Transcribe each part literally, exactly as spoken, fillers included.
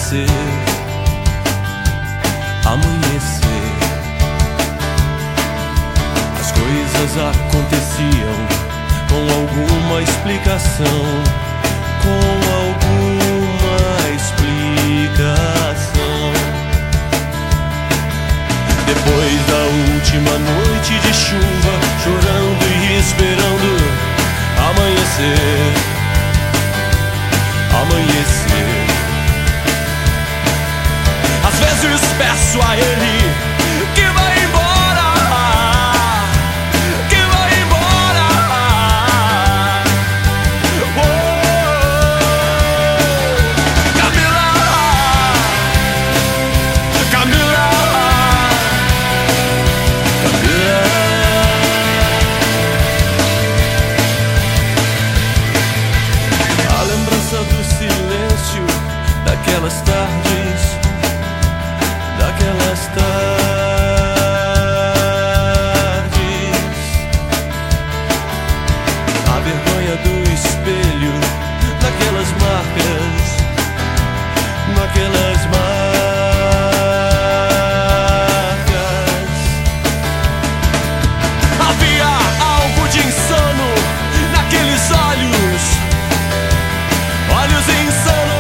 amanhecer, amanhecer. As coisas aconteciam com alguma explicação, com alguma explicação. Depois da última noite de chuva, chorando e esperando amanhecer, amanhecer. Às vezes peço a ele que vai embora, que vai embora. Oh, Camila, Camila, Camila. A lembrança do silêncio daquelas tardes, daquelas tardes. A vergonha do espelho, daquelas marcas, naquelas marcas. Havia algo de insano naqueles olhos, olhos insanos.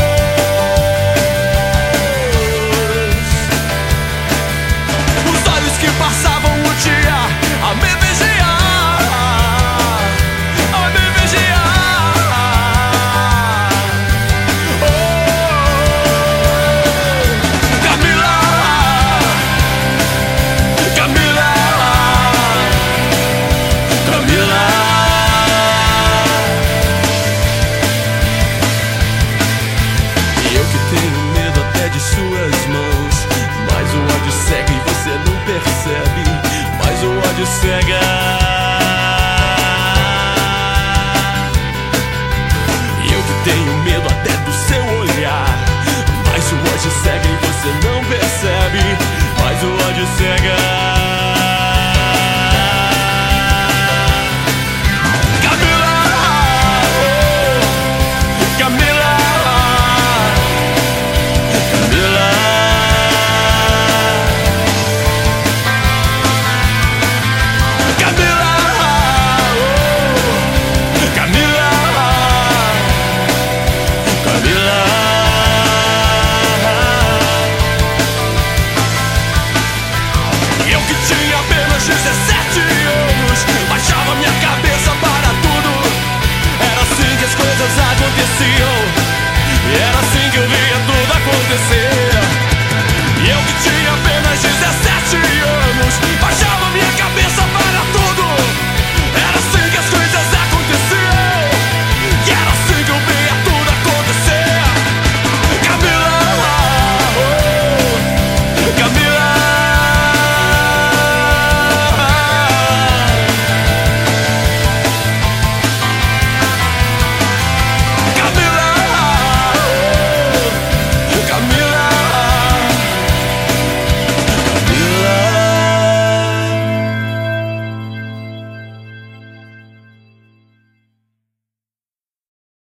Que passavam o dia a me vigiar, a me vigiar. Oh, Camila, Camila, Camila. E eu que tenho medo até de suas mãos, mas o ódio cega e você não percebe, mas o ódio cega. E eu que tenho medo até do seu olhar, mas o ódio cega e você não percebe, mas o ódio cega. dezessete anos, baixava minha cabeça para tudo. Era assim que as coisas aconteciam, era assim que eu via.